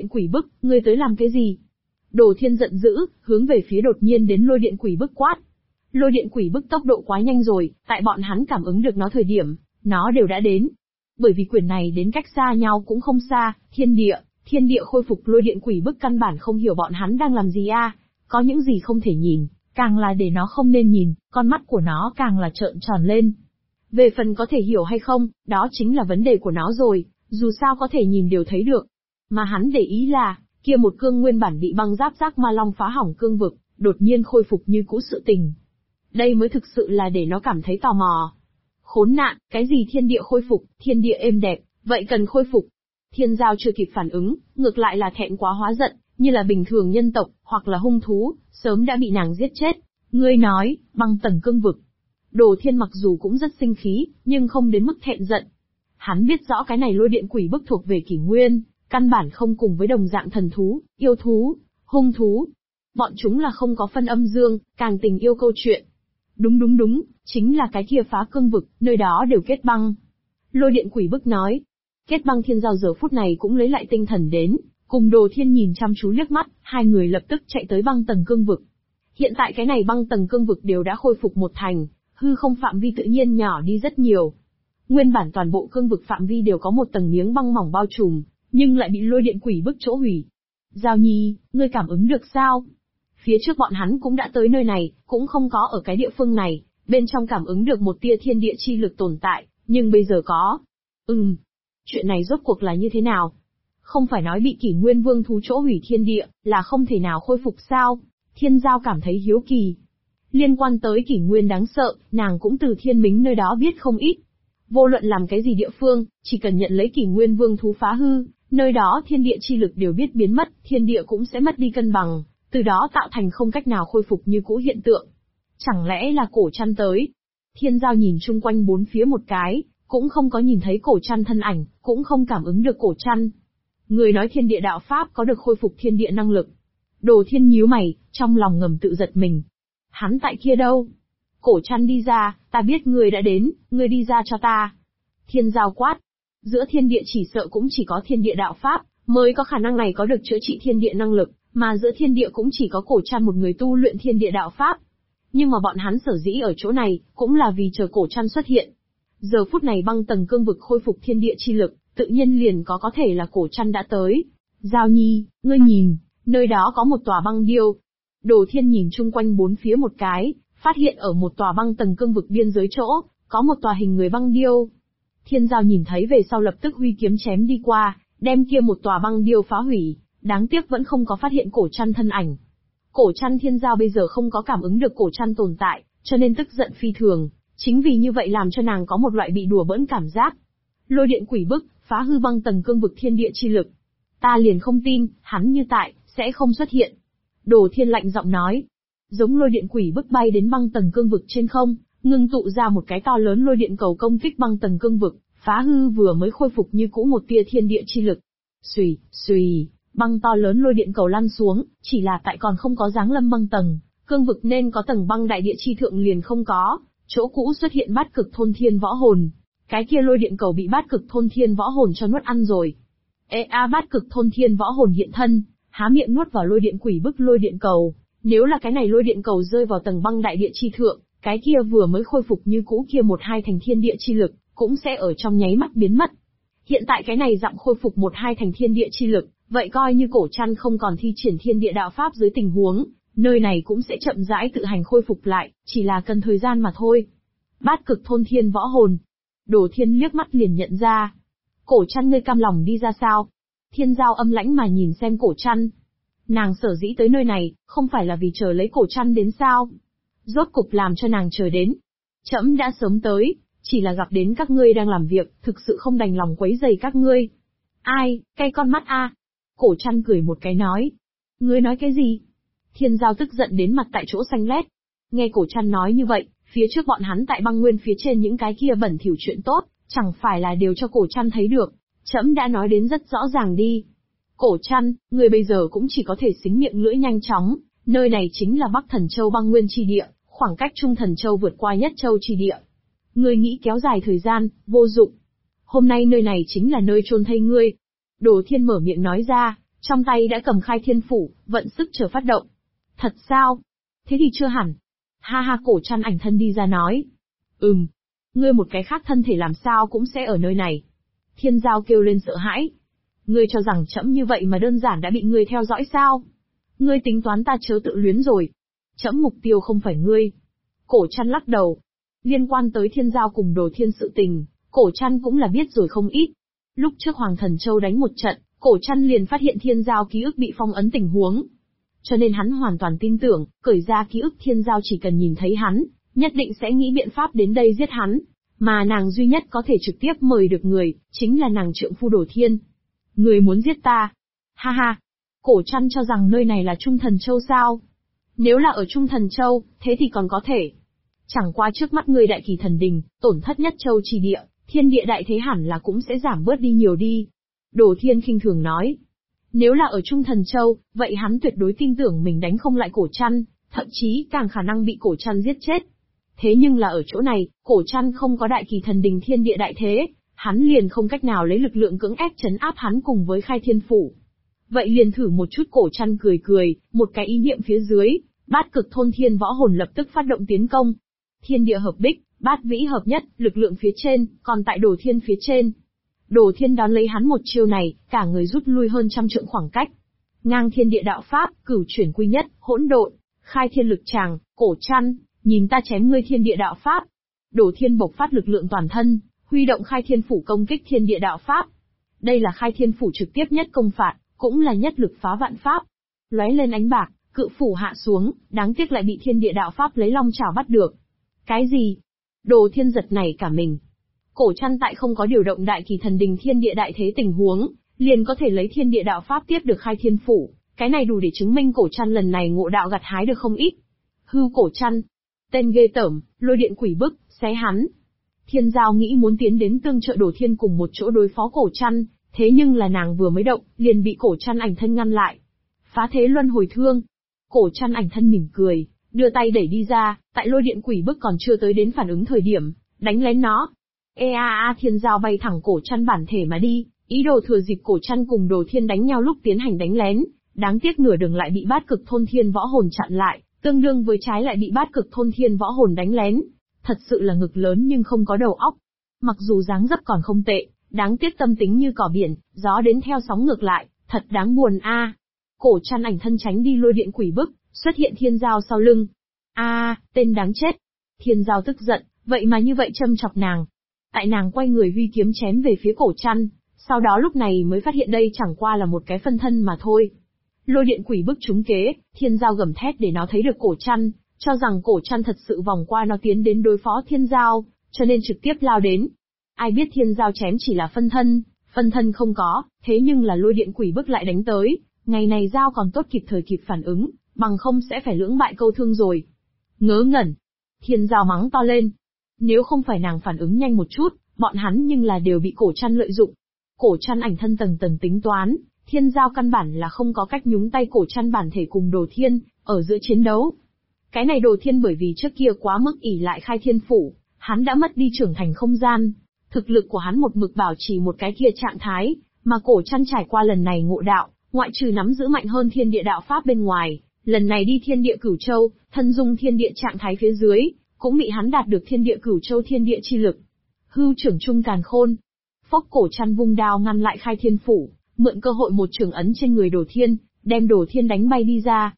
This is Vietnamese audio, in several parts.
điện quỷ bức, ngươi tới làm cái gì? Đồ Thiên giận dữ, hướng về phía đột nhiên đến lôi điện quỷ bức quát. Lôi điện quỷ bức tốc độ quá nhanh rồi, tại bọn hắn cảm ứng được nó thời điểm, nó đều đã đến. Bởi vì quyển này đến cách xa nhau cũng không xa, thiên địa khôi phục lôi điện quỷ bức căn bản không hiểu bọn hắn đang làm gì a, có những gì không thể nhìn, càng là để nó không nên nhìn, con mắt của nó càng là trợn tròn lên. Về phần có thể hiểu hay không, đó chính là vấn đề của nó rồi, dù sao có thể nhìn đều thấy được. Mà hắn để ý là, kia một cương nguyên bản bị băng giáp giác ma long phá hỏng cương vực, đột nhiên khôi phục như cũ sự tình. Đây mới thực sự là để nó cảm thấy tò mò. Khốn nạn, cái gì thiên địa khôi phục, thiên địa êm đẹp, vậy cần khôi phục. Thiên Giao chưa kịp phản ứng, ngược lại là thẹn quá hóa giận, như là bình thường nhân tộc, hoặc là hung thú, sớm đã bị nàng giết chết. Ngươi nói, băng tầng cương vực. Đồ Thiên mặc dù cũng rất sinh khí, nhưng không đến mức thẹn giận. Hắn biết rõ cái này lôi điện quỷ bức thuộc về kỷ nguyên, căn bản không cùng với đồng dạng thần thú, yêu thú, hung thú. Bọn chúng là không có phân âm dương, càng tình yêu câu chuyện. Đúng, chính là cái kia phá cương vực, nơi đó đều kết băng. Lôi điện quỷ bức nói. Kết băng. Thiên Giao giờ phút này cũng lấy lại tinh thần đến, cùng Đồ Thiên nhìn chăm chú liếc mắt, hai người lập tức chạy tới băng tầng cương vực. Hiện tại cái này băng tầng cương vực đều đã khôi phục một thành, hư không phạm vi tự nhiên nhỏ đi rất nhiều. Nguyên bản toàn bộ cương vực phạm vi đều có một tầng miếng băng mỏng bao trùm, nhưng lại bị lôi điện quỷ bức chỗ hủy. Giao Nhi, ngươi cảm ứng được sao? Phía trước bọn hắn cũng đã tới nơi này, cũng không có ở cái địa phương này, bên trong cảm ứng được một tia thiên địa chi lực tồn tại, nhưng bây giờ có. Chuyện này rốt cuộc là như thế nào? Không phải nói bị kỷ nguyên vương thú chỗ hủy thiên địa, là không thể nào khôi phục sao? Thiên Giao cảm thấy hiếu kỳ. Liên quan tới kỷ nguyên đáng sợ, nàng cũng từ Thiên Mính nơi đó biết không ít. Vô luận làm cái gì địa phương, chỉ cần nhận lấy kỷ nguyên vương thú phá hư, nơi đó thiên địa chi lực đều biết biến mất, thiên địa cũng sẽ mất đi cân bằng, từ đó tạo thành không cách nào khôi phục như cũ hiện tượng. Chẳng lẽ là cổ trăn tới? Thiên Giao nhìn chung quanh bốn phía một cái, cũng không có nhìn thấy cổ trăn thân ảnh, cũng không cảm ứng được cổ trăn. Người nói thiên địa đạo pháp có được khôi phục thiên địa năng lực. Đồ Thiên nhíu mày, trong lòng ngầm tự giật mình. Hắn tại kia đâu? Cổ trăn đi ra, ta biết người đã đến, người đi ra cho ta. Thiên Giao quát. Giữa thiên địa chỉ sợ cũng chỉ có thiên địa đạo pháp, mới có khả năng này có được chữa trị thiên địa năng lực, mà giữa thiên địa cũng chỉ có cổ trăn một người tu luyện thiên địa đạo pháp. Nhưng mà bọn hắn sở dĩ ở chỗ này, cũng là vì chờ cổ trăn xuất hiện. Giờ phút này băng tầng cương vực khôi phục thiên địa chi lực, tự nhiên liền có thể là cổ trăn đã tới. Giao Nhi, ngươi nhìn, nơi đó có một tòa băng điêu. Đồ Thiên nhìn chung quanh bốn phía một cái, phát hiện ở một tòa băng tầng cương vực biên giới chỗ, có một tòa hình người băng điêu. Thiên Giao nhìn thấy về sau lập tức huy kiếm chém đi qua, đem kia một tòa băng điêu phá hủy, đáng tiếc vẫn không có phát hiện cổ trăn thân ảnh. Cổ trăn. Thiên Giao bây giờ không có cảm ứng được cổ trăn tồn tại, cho nên tức giận phi thường, chính vì như vậy làm cho nàng có một loại bị đùa bỡn cảm giác. Lôi điện quỷ bức, phá hư băng tầng cương vực thiên địa chi lực. Ta liền không tin, hắn như tại, sẽ không xuất hiện. Đồ Thiên lạnh giọng nói. Giống lôi điện quỷ bức bay đến băng tầng cương vực trên không, ngưng tụ ra một cái to lớn lôi điện cầu công kích băng tầng cương vực, phá hư vừa mới khôi phục như cũ một tia thiên địa chi lực. Xùy, băng to lớn lôi điện cầu lăn xuống, chỉ là tại còn không có giáng lâm băng tầng, cương vực nên có tầng băng đại địa chi thượng liền không có, chỗ cũ xuất hiện bát cực thôn thiên võ hồn. Cái kia lôi điện cầu bị bát cực thôn thiên võ hồn cho nuốt ăn rồi. Bát cực thôn thiên võ hồn hiện thân, há miệng nuốt vào lôi điện quỷ bức lôi điện cầu. Nếu là cái này lôi điện cầu rơi vào tầng băng đại địa chi thượng, cái kia vừa mới khôi phục như cũ kia một hai thành thiên địa chi lực, cũng sẽ ở trong nháy mắt biến mất. Hiện tại cái này dặm khôi phục một hai thành thiên địa chi lực, vậy coi như cổ trăn không còn thi triển thiên địa đạo pháp dưới tình huống, nơi này cũng sẽ chậm rãi tự hành khôi phục lại, chỉ là cần thời gian mà thôi. Bát cực thôn thiên võ hồn. Đồ Thiên liếc mắt liền nhận ra. Cổ trăn, ngươi cam lòng đi ra sao? Thiên Giao âm lãnh mà nhìn xem cổ trăn. Nàng sở dĩ tới nơi này, không phải là vì chờ lấy cổ trăn đến sao? Rốt cục làm cho nàng chờ đến. Trẫm đã sớm tới, chỉ là gặp đến các ngươi đang làm việc, thực sự không đành lòng quấy rầy các ngươi. Ai, cay con mắt a? Cổ trăn cười một cái nói. Ngươi nói cái gì? Thiên Giao tức giận đến mặt tại chỗ xanh lét. Nghe cổ trăn nói như vậy, phía trước bọn hắn tại băng nguyên phía trên những cái kia bẩn thỉu chuyện tốt, chẳng phải là đều cho cổ trăn thấy được. Trẫm đã nói đến rất rõ ràng đi. Cổ trăn, người bây giờ cũng chỉ có thể xính miệng lưỡi nhanh chóng, nơi này chính là Bắc Thần Châu băng nguyên chi địa, khoảng cách Trung Thần Châu vượt qua Nhất Châu chi địa. Ngươi nghĩ kéo dài thời gian, vô dụng. Hôm nay nơi này chính là nơi chôn thây ngươi. Đồ Thiên mở miệng nói ra, trong tay đã cầm khai thiên phủ, vận sức chờ phát động. Thật sao? Thế thì chưa hẳn. Ha ha, Cổ Trăn ảnh thân đi ra nói. Ngươi một cái khác thân thể làm sao cũng sẽ ở nơi này. Thiên Giao kêu lên sợ hãi. Ngươi cho rằng trẫm như vậy mà đơn giản đã bị ngươi theo dõi sao? Ngươi tính toán ta chớ tự luyến rồi. Trẫm mục tiêu không phải ngươi. Cổ Trăn lắc đầu. Liên quan tới Thiên Giao cùng Đồ Thiên sự tình, Cổ Trăn cũng là biết rồi không ít. Lúc trước Hoàng Thần Châu đánh một trận, Cổ Trăn liền phát hiện Thiên Giao ký ức bị phong ấn tình huống. Cho nên hắn hoàn toàn tin tưởng, cởi ra ký ức Thiên Giao chỉ cần nhìn thấy hắn, nhất định sẽ nghĩ biện pháp đến đây giết hắn. Mà nàng duy nhất có thể trực tiếp mời được người, chính là nàng trượng phu Đồ Thiên. Người muốn giết ta? Ha ha! Cổ Trăn cho rằng nơi này là Trung Thần Châu sao? Nếu là ở Trung Thần Châu, thế thì còn có thể. Chẳng qua trước mắt người Đại Kỳ Thần Đình, tổn thất nhất châu trì địa, thiên địa đại thế hẳn là cũng sẽ giảm bớt đi nhiều đi. Đồ Thiên khinh thường nói. Nếu là ở Trung Thần Châu, vậy hắn tuyệt đối tin tưởng mình đánh không lại Cổ Trăn, thậm chí càng khả năng bị Cổ Trăn giết chết. Thế nhưng là ở chỗ này, Cổ Trăn không có Đại Kỳ Thần Đình thiên địa đại thế, hắn liền không cách nào lấy lực lượng cưỡng ép trấn áp hắn cùng với khai thiên phủ. Vậy liền thử một chút. Cổ Trăn cười cười, một cái ý niệm phía dưới, bát cực thôn thiên võ hồn lập tức phát động tiến công. Thiên địa hợp bích, bát vĩ hợp nhất, lực lượng phía trên, còn tại Đồ Thiên phía trên. Đồ Thiên đón lấy hắn một chiêu này, cả người rút lui hơn trăm trượng khoảng cách. Ngang thiên địa đạo pháp, cửu chuyển quy nhất, hỗn độn, khai thiên lực tràng. Cổ Trăn, nhìn ta chém ngươi thiên địa đạo pháp. Đồ Thiên bộc phát lực lượng toàn thân, huy động khai thiên phủ công kích thiên địa đạo pháp. Đây là khai thiên phủ trực tiếp nhất công phạt, cũng là nhất lực phá vạn pháp. Lóe lên ánh bạc, cự phủ hạ xuống, đáng tiếc lại bị thiên địa đạo pháp lấy long chảo bắt được. Cái gì? Đồ Thiên giật nảy cả mình. Cổ Trăn tại không có điều động Đại Kỳ Thần Đình thiên địa đại thế tình huống, liền có thể lấy thiên địa đạo pháp tiếp được khai thiên phủ, cái này đủ để chứng minh Cổ Trăn lần này ngộ đạo gặt hái được không ít. Hưu Cổ Trăn, tên ghê tởm, lôi điện quỷ bức, xé hắn. Thiên Giao nghĩ muốn tiến đến tương trợ Đồ Thiên cùng một chỗ đối phó Cổ Trăn, thế nhưng là nàng vừa mới động, liền bị Cổ Trăn ảnh thân ngăn lại. Phá thế luân hồi thương. Cổ Trăn ảnh thân mỉm cười, đưa tay đẩy đi ra, tại lôi điện quỷ bức còn chưa tới đến phản ứng thời điểm, đánh lén nó. Thiên Giao bay thẳng Cổ Trăn bản thể mà đi, ý đồ thừa dịp Cổ Trăn cùng Đồ Thiên đánh nhau lúc tiến hành đánh lén, đáng tiếc nửa đường lại bị bát cực thôn thiên võ hồn chặn lại, tương đương với trái lại bị bát cực thôn thiên võ hồn đánh lén. Thật sự là ngực lớn nhưng không có đầu óc. Mặc dù dáng dấp còn không tệ, đáng tiếc tâm tính như cỏ biển, gió đến theo sóng ngược lại, thật đáng buồn a. Cổ Trăn ảnh thân tránh đi lôi điện quỷ bức, xuất hiện Thiên Giao sau lưng. Tên đáng chết. Thiên Giao tức giận, vậy mà như vậy châm chọc nàng. Tại nàng quay người huy kiếm chém về phía Cổ Trăn, sau đó lúc này mới phát hiện đây chẳng qua là một cái phân thân mà thôi. Lôi điện quỷ bức trúng kế, Thiên Giao gầm thét để nó thấy được Cổ Trăn, cho rằng Cổ Trăn thật sự vòng qua nó tiến đến đối phó Thiên Giao, cho nên trực tiếp lao đến. Ai biết Thiên Giao chém chỉ là phân thân không có, thế nhưng là lôi điện quỷ bức lại đánh tới, ngày này Giao còn tốt kịp thời kịp phản ứng, bằng không sẽ phải lưỡng bại câu thương rồi. Ngớ ngẩn. Thiên Giao mắng to lên. Nếu không phải nàng phản ứng nhanh một chút, bọn hắn nhưng là đều bị Cổ Trăn lợi dụng. Cổ Trăn ảnh thân tầng tầng tính toán, Thiên Giao căn bản là không có cách nhúng tay Cổ Trăn bản thể cùng Đồ Thiên, ở giữa chiến đấu. Cái này Đồ Thiên bởi vì trước kia quá mức ỷ lại khai thiên phủ, hắn đã mất đi trưởng thành không gian. Thực lực của hắn một mực bảo trì một cái kia trạng thái, mà Cổ Trăn trải qua lần này ngộ đạo, ngoại trừ nắm giữ mạnh hơn thiên địa đạo pháp bên ngoài, lần này đi thiên địa cửu châu, thân dung thiên địa trạng thái phía dưới, cũng bị hắn đạt được thiên địa cửu châu thiên địa chi lực. Hưu trưởng trung càn khôn. Phốc, Cổ Trăn vung đao ngăn lại khai thiên phủ, mượn cơ hội một trường ấn trên người Đồ Thiên, đem Đồ Thiên đánh bay đi ra.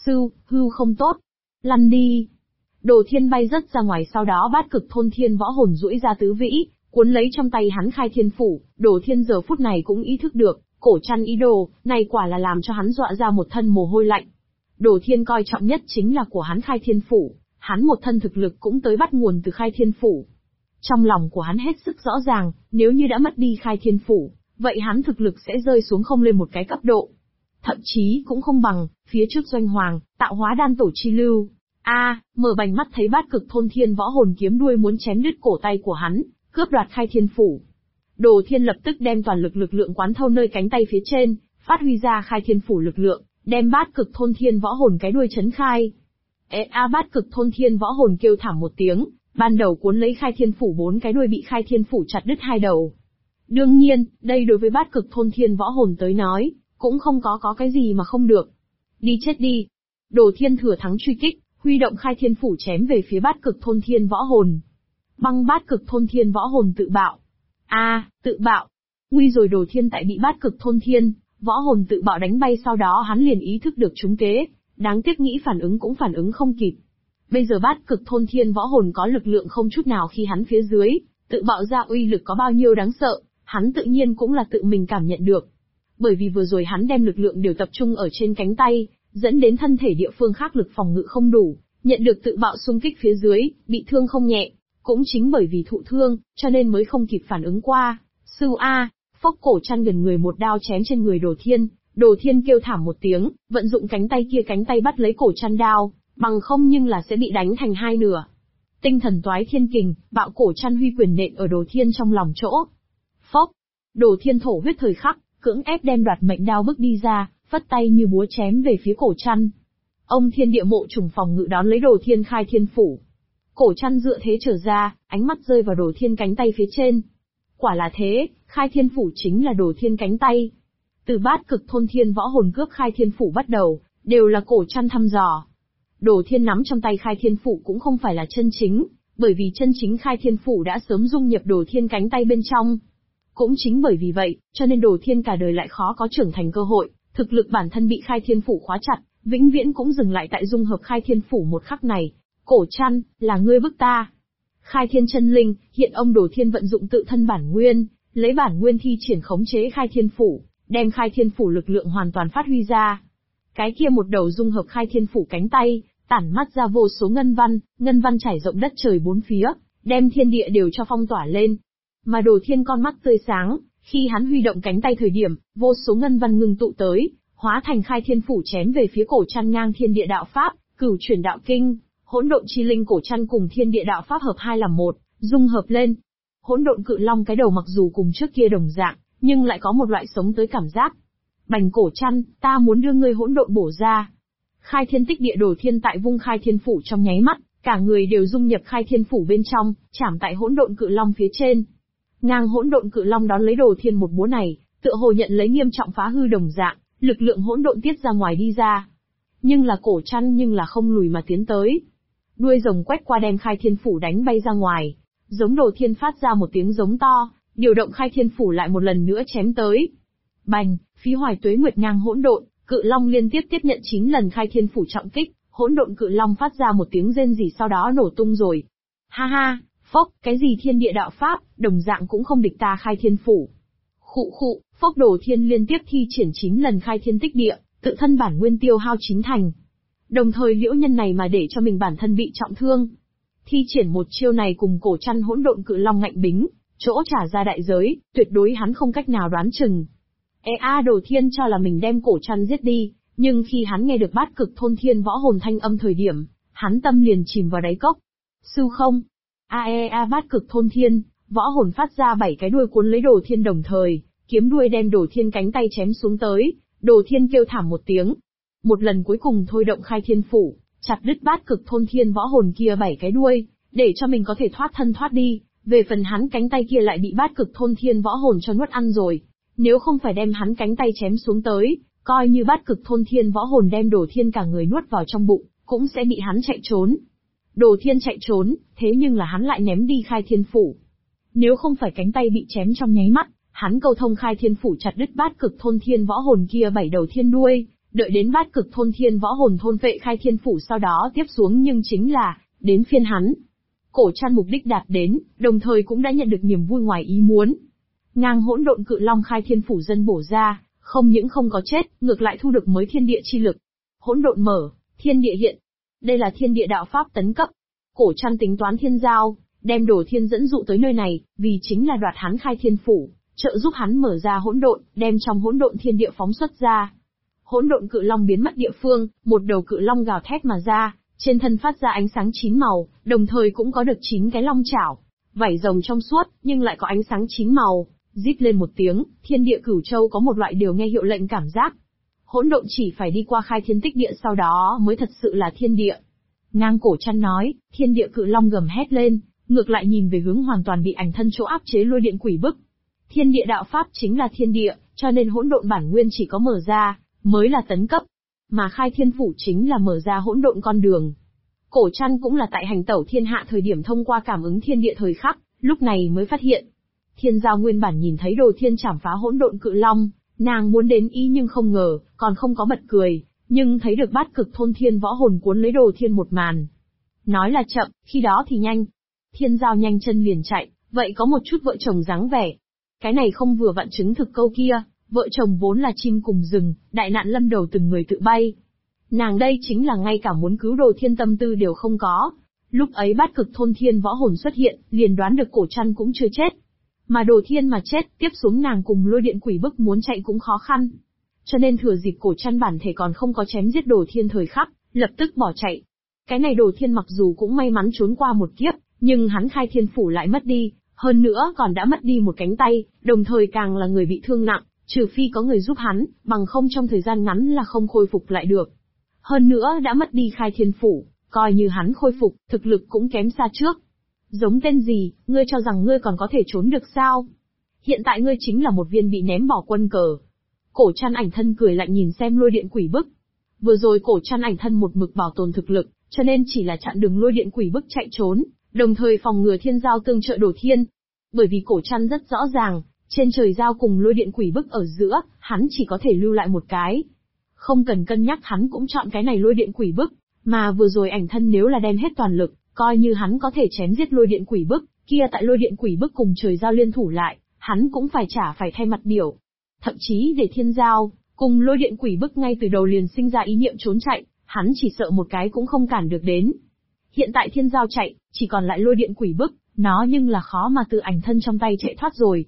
Hưu không tốt. Lăn đi. Đồ Thiên bay rất ra ngoài, sau đó bát cực thôn thiên võ hồn duỗi ra tứ vĩ, cuốn lấy trong tay hắn khai thiên phủ. Đồ Thiên giờ phút này cũng ý thức được, Cổ Trăn ý đồ, này quả là làm cho hắn dọa ra một thân mồ hôi lạnh. Đồ Thiên coi trọng nhất chính là của hắn khai thiên phủ, hắn một thân thực lực cũng tới bắt nguồn từ khai thiên phủ. Trong lòng của hắn hết sức rõ ràng, nếu như đã mất đi khai thiên phủ, vậy hắn thực lực sẽ rơi xuống không lên một cái cấp độ. Thậm chí cũng không bằng, phía trước doanh hoàng, tạo hóa đan tổ chi lưu. Mở bành mắt thấy bát cực thôn thiên võ hồn kiếm đuôi muốn chém đứt cổ tay của hắn, cướp đoạt khai thiên phủ. Đồ Thiên lập tức đem toàn lực lượng quán thâu nơi cánh tay phía trên, phát huy ra khai thiên phủ lực lượng, đem bát cực thôn thiên võ hồn cái đuôi chấn khai. Bát cực thôn thiên võ hồn kêu thảm một tiếng, ban đầu cuốn lấy khai thiên phủ 4 cái đuôi bị khai thiên phủ chặt đứt 2 đầu. Đương nhiên, đây đối với bát cực thôn thiên võ hồn tới nói, cũng không có cái gì mà không được. Đi chết đi. Đồ Thiên thừa thắng truy kích, huy động khai thiên phủ chém về phía bát cực thôn thiên võ hồn. Băng bát cực thôn thiên võ hồn tự bạo. Tự bạo. Nguy rồi, Đồ Thiên tại bị bát cực thôn thiên võ hồn tự bạo đánh bay, sau đó hắn liền ý thức được trúng kế, đáng tiếc nghĩ phản ứng cũng phản ứng không kịp. Bây giờ bát cực thôn thiên võ hồn có lực lượng không chút nào khi hắn phía dưới, tự bạo ra uy lực có bao nhiêu đáng sợ, hắn tự nhiên cũng là tự mình cảm nhận được. Bởi vì vừa rồi hắn đem lực lượng đều tập trung ở trên cánh tay, dẫn đến thân thể địa phương khác lực phòng ngự không đủ, nhận được tự bạo xung kích phía dưới, bị thương không nhẹ. Cũng chính bởi vì thụ thương, cho nên mới không kịp phản ứng qua. Sư A, phốc, cổ chăn gần người một đao chém trên người Đồ Thiên. Đồ Thiên kêu thảm một tiếng, vận dụng cánh tay bắt lấy cổ chăn đao, bằng không nhưng là sẽ bị đánh thành hai nửa. Tinh thần toái thiên kình, bạo cổ chăn huy quyền nện ở Đồ Thiên trong lòng chỗ. Phốc, Đồ Thiên thổ huyết thời khắc, cưỡng ép đem đoạt mệnh đao bước đi ra, phất tay như búa chém về phía cổ chăn. Ông Thiên Địa Mộ trùng phòng ngự đón lấy Đồ Thiên khai thiên phủ. Cổ chăn dựa thế trở ra, ánh mắt rơi vào Đồ Thiên cánh tay phía trên. Quả là thế, khai thiên phủ chính là Đồ Thiên cánh tay. Từ bát cực thôn thiên võ hồn cướp khai thiên phủ bắt đầu, đều là cổ chăn thăm dò. Đồ Thiên nắm trong tay khai thiên phủ cũng không phải là chân chính, bởi vì chân chính khai thiên phủ đã sớm dung nhập Đồ Thiên cánh tay bên trong. Cũng chính bởi vì vậy, cho nên Đồ Thiên cả đời lại khó có trưởng thành cơ hội, thực lực bản thân bị khai thiên phủ khóa chặt, vĩnh viễn cũng dừng lại tại dung hợp khai thiên phủ một khắc này. Cổ chăn, là ngươi bức ta. Khai thiên chân linh, hiện ông Đồ Thiên vận dụng tự thân bản nguyên, lấy bản nguyên thi triển khống chế khai thiên phủ, đem khai thiên phủ lực lượng hoàn toàn phát huy ra. Cái kia một đầu dung hợp khai thiên phủ cánh tay, tản mắt ra vô số ngân văn trải rộng đất trời bốn phía, đem thiên địa đều cho phong tỏa lên. Mà Đồ Thiên con mắt tươi sáng, khi hắn huy động cánh tay thời điểm, vô số ngân văn ngưng tụ tới, hóa thành khai thiên phủ chém về phía cổ chăn ngang thiên địa đạo pháp, cửu chuyển đạo kinh. Hỗn độn chi linh cổ chăn cùng thiên địa đạo pháp hợp hai làm một, dung hợp lên. Hỗn độn cự long cái đầu mặc dù cùng trước kia đồng dạng, nhưng lại có một loại sống tới cảm giác. Bành cổ chăn, ta muốn đưa ngươi hỗn độn bổ ra. Khai thiên tích địa Đồ Thiên tại vung khai thiên phủ trong nháy mắt, cả người đều dung nhập khai thiên phủ bên trong, chạm tại hỗn độn cự long phía trên. Ngang hỗn độn cự long đón lấy Đồ Thiên một búa này, tựa hồ nhận lấy nghiêm trọng phá hư đồng dạng, lực lượng hỗn độn tiết ra ngoài đi ra. Nhưng là cổ chăn nhưng là không lùi mà tiến tới. Đuôi rồng quét qua đem khai thiên phủ đánh bay ra ngoài, giống Đồ Thiên phát ra một tiếng giống to, điều động khai thiên phủ lại một lần nữa chém tới. Bành, Phí Hoài Tuế Nguyệt ngang hỗn độn, cự long liên tiếp tiếp nhận 9 lần khai thiên phủ trọng kích, hỗn độn cự long phát ra một tiếng rên rỉ sau đó nổ tung rồi. Ha ha, phốc, cái gì thiên địa đạo pháp, đồng dạng cũng không địch ta khai thiên phủ. Khụ, phốc, Đồ Thiên liên tiếp thi triển 9 lần khai thiên tích địa, tự thân bản nguyên tiêu hao 9 thành. Đồng thời liễu nhân này mà để cho mình bản thân bị trọng thương. Thi triển một chiêu này cùng cổ chăn hỗn độn cự long ngạnh bính, chỗ trả ra đại giới, tuyệt đối hắn không cách nào đoán chừng. Đồ Thiên cho là mình đem cổ chăn giết đi, nhưng khi hắn nghe được bát cực thôn thiên võ hồn thanh âm thời điểm, hắn tâm liền chìm vào đáy cốc. Sư không? Bát cực thôn thiên, võ hồn phát ra 7 cái đuôi cuốn lấy Đồ Thiên đồng thời, kiếm đuôi đem Đồ Thiên cánh tay chém xuống tới, Đồ Thiên kêu thảm một tiếng. Một lần cuối cùng thôi động khai thiên phủ, chặt đứt bát cực thôn thiên võ hồn kia 7 cái đuôi, để cho mình có thể thoát thân thoát đi, về phần hắn cánh tay kia lại bị bát cực thôn thiên võ hồn cho nuốt ăn rồi. Nếu không phải đem hắn cánh tay chém xuống tới, coi như bát cực thôn thiên võ hồn đem Đồ Thiên cả người nuốt vào trong bụng, cũng sẽ bị hắn chạy trốn. Đồ Thiên chạy trốn, thế nhưng là hắn lại ném đi khai thiên phủ. Nếu không phải cánh tay bị chém trong nháy mắt, hắn câu thông khai thiên phủ chặt đứt bát cực thôn thiên võ hồn kia 7 đầu thiên đuôi, đợi đến bát cực thôn thiên võ hồn thôn vệ khai thiên phủ sau đó tiếp xuống nhưng chính là, đến phiên hắn. Cổ chăn mục đích đạt đến, đồng thời cũng đã nhận được niềm vui ngoài ý muốn. Ngang hỗn độn cự long khai thiên phủ dân bổ ra, không những không có chết, ngược lại thu được mới thiên địa chi lực. Hỗn độn mở, thiên địa hiện. Đây là thiên địa đạo pháp tấn cấp. Cổ chăn tính toán thiên giao, đem Đồ Thiên dẫn dụ tới nơi này, vì chính là đoạt hắn khai thiên phủ, trợ giúp hắn mở ra hỗn độn, đem trong hỗn độn thiên địa phóng xuất ra. Hỗn độn cự long biến mất địa phương, một đầu cự long gào thét mà ra, trên thân phát ra ánh sáng 9 màu, đồng thời cũng có được 9 cái long chảo, vảy rồng trong suốt, nhưng lại có ánh sáng 9 màu. Rít lên một tiếng, thiên địa cửu châu có một loại điều nghe hiệu lệnh cảm giác. Hỗn độn chỉ phải đi qua khai thiên tích địa sau đó mới thật sự là thiên địa. Ngang cổ chăn nói, thiên địa cự long gầm hét lên, ngược lại nhìn về hướng hoàn toàn bị ảnh thân chỗ áp chế lôi điện quỷ bức. Thiên địa đạo pháp chính là thiên địa, cho nên hỗn độn bản nguyên chỉ có mở ra, mới là tấn cấp. Mà khai thiên phủ chính là mở ra hỗn độn con đường. Cổ Trăn cũng là tại hành tẩu thiên hạ thời điểm thông qua cảm ứng thiên địa thời khắc, lúc này mới phát hiện. Thiên Giao nguyên bản nhìn thấy Đồ Thiên chảm phá hỗn độn cự long, nàng muốn đến ý nhưng không ngờ, còn không có bật cười, nhưng thấy được bát cực thôn thiên võ hồn cuốn lấy Đồ Thiên một màn. Nói là chậm, khi đó thì nhanh. Thiên Giao nhanh chân liền chạy, vậy có một chút vợ chồng dáng vẻ. Cái này không vừa vặn chứng thực câu kia, vợ chồng vốn là chim cùng rừng, đại nạn lâm đầu từng người tự bay. Nàng đây chính là ngay cả muốn cứu Đồ Thiên tâm tư đều không có. Lúc ấy bát cực thôn thiên võ hồn xuất hiện, liền đoán được Cổ Trăn cũng chưa chết. Mà Đồ Thiên mà chết, tiếp xuống nàng cùng lôi điện quỷ bức muốn chạy cũng khó khăn. Cho nên thừa dịp Cổ Trăn bản thể còn không có chém giết Đồ Thiên thời khắc, lập tức bỏ chạy. Cái này Đồ Thiên mặc dù cũng may mắn trốn qua một kiếp, nhưng hắn khai thiên phủ lại mất đi, hơn nữa còn đã mất đi một cánh tay, đồng thời càng là người bị thương nặng, trừ phi có người giúp hắn, bằng không trong thời gian ngắn là không khôi phục lại được. Hơn nữa đã mất đi khai thiên phủ, coi như hắn khôi phục, thực lực cũng kém xa trước. Giống tên gì, ngươi cho rằng ngươi còn có thể trốn được sao? Hiện tại ngươi chính là một viên bị ném bỏ quân cờ. Cổ Trăn ảnh thân cười lạnh nhìn xem lôi điện quỷ bức. Vừa rồi Cổ Trăn ảnh thân một mực bảo tồn thực lực, cho nên chỉ là chặn đường lôi điện quỷ bức chạy trốn, đồng thời phòng ngừa Thiên Giao tương trợ Đồ Thiên. Bởi vì Cổ Trăn rất rõ ràng, trên trời giao cùng lôi điện quỷ bức ở giữa, hắn chỉ có thể lưu lại một cái. Không cần cân nhắc hắn cũng chọn cái này lôi điện quỷ bức, mà vừa rồi ảnh thân nếu là đem hết toàn lực, coi như hắn có thể chém giết lôi điện quỷ bức, kia tại lôi điện quỷ bức cùng trời giao liên thủ lại, hắn cũng phải thay mặt biểu. Thậm chí để Thiên Giao, cùng lôi điện quỷ bức ngay từ đầu liền sinh ra ý niệm trốn chạy, hắn chỉ sợ một cái cũng không cản được đến. Hiện tại Thiên Giao chạy, chỉ còn lại lôi điện quỷ bức, nó nhưng là khó mà từ ảnh thân trong tay chạy thoát rồi.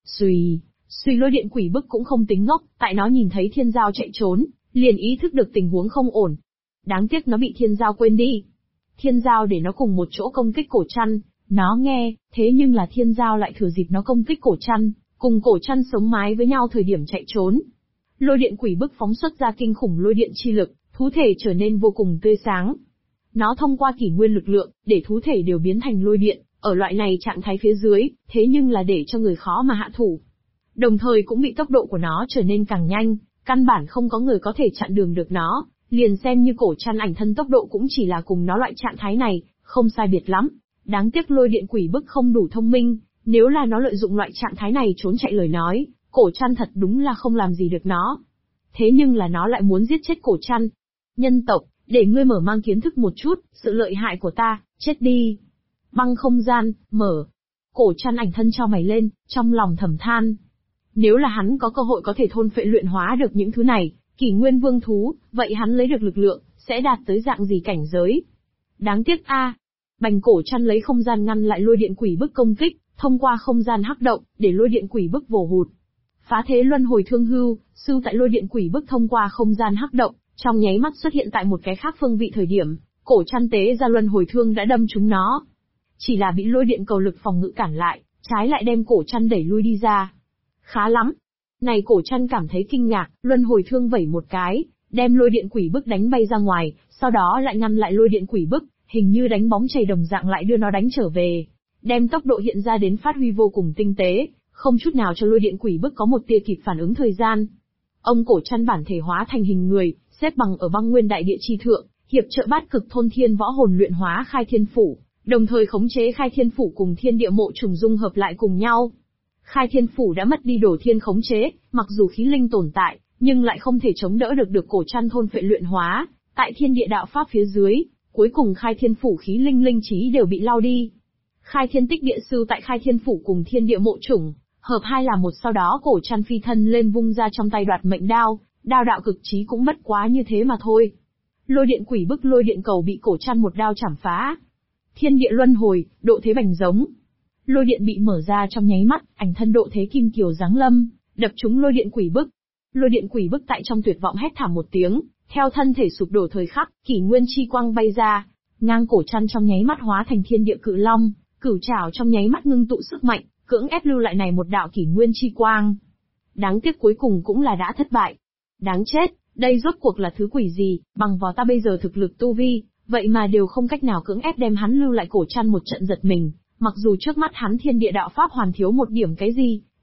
Suy lôi điện quỷ bức cũng không tính ngốc, tại nó nhìn thấy Thiên Giao chạy trốn, liền ý thức được tình huống không ổn. Đáng tiếc nó bị Thiên Giao quên đi. Thiên Giao để nó cùng một chỗ công kích Cổ Trăn, nó nghe, thế nhưng là Thiên Giao lại thừa dịp nó công kích Cổ Trăn, cùng Cổ Trăn sống mái với nhau thời điểm chạy trốn. Lôi điện quỷ bức phóng xuất ra kinh khủng lôi điện chi lực, thú thể trở nên vô cùng tươi sáng. Nó thông qua kỷ nguyên lực lượng, để thú thể đều biến thành lôi điện, ở loại này trạng thái phía dưới, thế nhưng là để cho người khó mà hạ thủ. Đồng thời cũng bị tốc độ của nó trở nên càng nhanh, căn bản không có người có thể chặn đường được nó, liền xem như Cổ Trăn ảnh thân tốc độ cũng chỉ là cùng nó loại trạng thái này, không sai biệt lắm. Đáng tiếc lôi điện quỷ bức không đủ thông minh, nếu là nó lợi dụng loại trạng thái này trốn chạy lời nói, Cổ Trăn thật đúng là không làm gì được nó. Thế nhưng là nó lại muốn giết chết Cổ Trăn. Nhân tộc, để ngươi mở mang kiến thức một chút, sự lợi hại của ta, chết đi. Băng không gian, mở. Cổ Trăn ảnh thân cho mày lên, trong lòng thầm than. Nếu là hắn có cơ hội có thể thôn phệ luyện hóa được những thứ này, kỷ nguyên vương thú, vậy hắn lấy được lực lượng, sẽ đạt tới dạng gì cảnh giới? Đáng tiếc a, Bành Cổ Trăn lấy không gian ngăn lại lôi điện quỷ bức công kích, thông qua không gian hắc động, để lôi điện quỷ bức vồ hụt. Phá thế luân hồi thương hưu, sưu tại lôi điện quỷ bức thông qua không gian hắc động, trong nháy mắt xuất hiện tại một cái khác phương vị thời điểm, Cổ Trăn tế ra luân hồi thương đã đâm trúng nó. Chỉ là bị lôi điện cầu lực phòng ngự cản lại, trái lại đem Cổ Trăn đẩy lui đi ra. Khá lắm. Này Cổ Trăn cảm thấy kinh ngạc, luân hồi thương vẩy một cái, đem lôi điện quỷ bức đánh bay ra ngoài, sau đó lại ngăn lại lôi điện quỷ bức, hình như đánh bóng chày đồng dạng lại đưa nó đánh trở về. Đem tốc độ hiện ra đến phát huy vô cùng tinh tế, không chút nào cho lôi điện quỷ bức có một tia kịp phản ứng thời gian. Ông Cổ Trăn bản thể hóa thành hình người, xếp bằng ở băng nguyên đại địa chi thượng, hiệp trợ bát cực thôn thiên võ hồn luyện hóa khai thiên phủ, đồng thời khống chế khai thiên phủ cùng thiên địa mộ trùng dung hợp lại cùng nhau. Khai thiên phủ đã mất đi Đồ Thiên khống chế, mặc dù khí linh tồn tại, nhưng lại không thể chống đỡ được Cổ Trăn thôn phệ luyện hóa, tại thiên địa đạo pháp phía dưới, cuối cùng khai thiên phủ khí linh linh trí đều bị lao đi. Khai thiên tích địa sư tại khai thiên phủ cùng thiên địa mộ trùng, hợp hai là một, sau đó Cổ Trăn phi thân lên vung ra trong tay đoạt mệnh đao, đao đạo cực trí cũng bất quá như thế mà thôi. Lôi điện quỷ bức lôi điện cầu bị Cổ Trăn một đao chảm phá. Thiên địa luân hồi, độ thế bành giống. Lôi điện bị mở ra trong nháy mắt, ảnh thân độ thế kim kiều giáng lâm, đập trúng lôi điện quỷ bức. Lôi điện quỷ bức tại trong tuyệt vọng hét thảm một tiếng, theo thân thể sụp đổ thời khắc, kỷ nguyên chi quang bay ra, ngang Cổ Trăn trong nháy mắt hóa thành thiên địa cự long, cửu trảo trong nháy mắt ngưng tụ sức mạnh, cưỡng ép lưu lại này một đạo kỷ nguyên chi quang. Đáng tiếc cuối cùng cũng là đã thất bại. Đáng chết, đây rốt cuộc là thứ quỷ gì, bằng vào ta bây giờ thực lực tu vi, vậy mà đều không cách nào cưỡng ép đem hắn lưu lại. Cổ Trăn một trận giật mình, mặc dù trước mắt hắn thiên địa đạo pháp hoàn thiếu một điểm cái gì,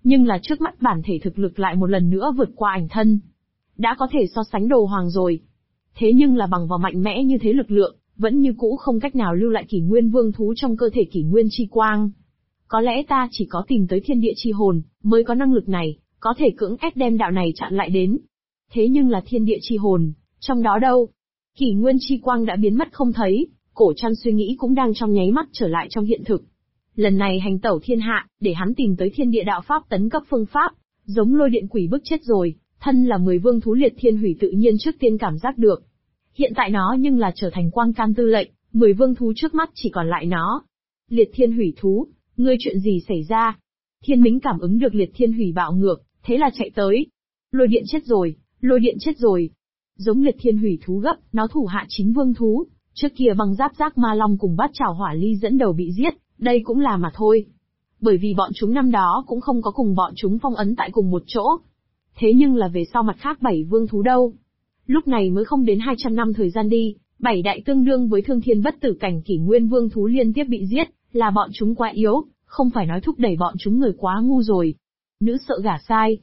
Nhưng là trước mắt bản thể thực lực lại một lần nữa vượt qua ảnh thân. Đã có thể so sánh đồ hoàng rồi. Thế nhưng là bằng vào mạnh mẽ như thế lực lượng, vẫn như cũ không cách nào lưu lại kỷ nguyên vương thú trong cơ thể kỷ nguyên chi quang. Có lẽ ta chỉ có tìm tới thiên địa chi hồn, mới có năng lực này, có thể cưỡng ép đem đạo này chặn lại đến. Thế nhưng là thiên địa chi hồn, trong đó đâu? Kỷ nguyên chi quang đã biến mất không thấy, Cổ Trăn suy nghĩ cũng đang trong nháy mắt trở lại trong hiện thực. Lần này hành tẩu thiên hạ, để hắn tìm tới thiên địa đạo pháp tấn cấp phương pháp, giống lôi điện quỷ bức chết rồi, thân là 10 vương thú liệt thiên hủy tự nhiên trước tiên cảm giác được. Hiện tại nó nhưng là trở thành quang can tư lệnh, 10 vương thú trước mắt chỉ còn lại nó. Liệt thiên hủy thú, ngươi chuyện gì xảy ra? Thiên Mính cảm ứng được liệt thiên hủy bạo ngược, thế là chạy tới. Lôi điện chết rồi, lôi điện chết rồi. Giống liệt thiên hủy thú gấp, nó thủ hạ 9 vương thú, trước kia bằng giáp giác ma long cùng bát chảo hỏa ly dẫn đầu bị giết, đây cũng là mà thôi. Bởi vì bọn chúng năm đó cũng không có cùng bọn chúng phong ấn tại cùng một chỗ. Thế nhưng là về sau mặt khác 7 vương thú đâu? Lúc này mới không đến 200 năm thời gian đi, 7 đại tương đương với thương thiên bất tử cảnh kỷ nguyên vương thú liên tiếp bị giết, là bọn chúng quá yếu, không phải nói thúc đẩy bọn chúng người quá ngu rồi. Nữ sợ gả sai.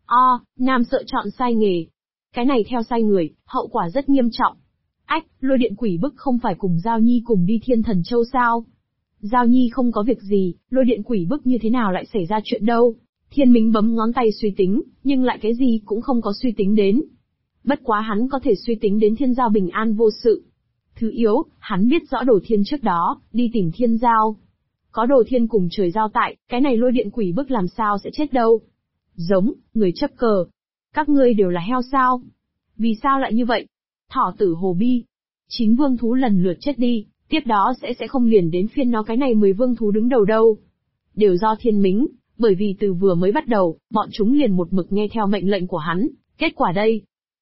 Nam sợ chọn sai nghề. Cái này theo sai người, hậu quả rất nghiêm trọng. Ách, lôi điện quỷ bức không phải cùng Giao Nhi cùng đi Thiên Thần Châu sao? Giao Nhi không có việc gì, lôi điện quỷ bức như thế nào lại xảy ra chuyện đâu? Thiên Mính bấm ngón tay suy tính, nhưng lại cái gì cũng không có suy tính đến. Bất quá hắn có thể suy tính đến Thiên Giao bình an vô sự. Thứ yếu, hắn biết rõ Đồ Thiên trước đó, đi tìm Thiên Giao. Có Đồ Thiên cùng trời giao tại, cái này lôi điện quỷ bức làm sao sẽ chết đâu? Giống, người chấp cờ. Các ngươi đều là heo sao? Vì sao lại như vậy? Thỏ tử hồ bi. 9 vương thú lần lượt chết đi, tiếp đó sẽ không liền đến phiên nó cái này 10 vương thú đứng đầu đâu. Đều do Thiên Mính, bởi vì từ vừa mới bắt đầu, bọn chúng liền một mực nghe theo mệnh lệnh của hắn, kết quả đây,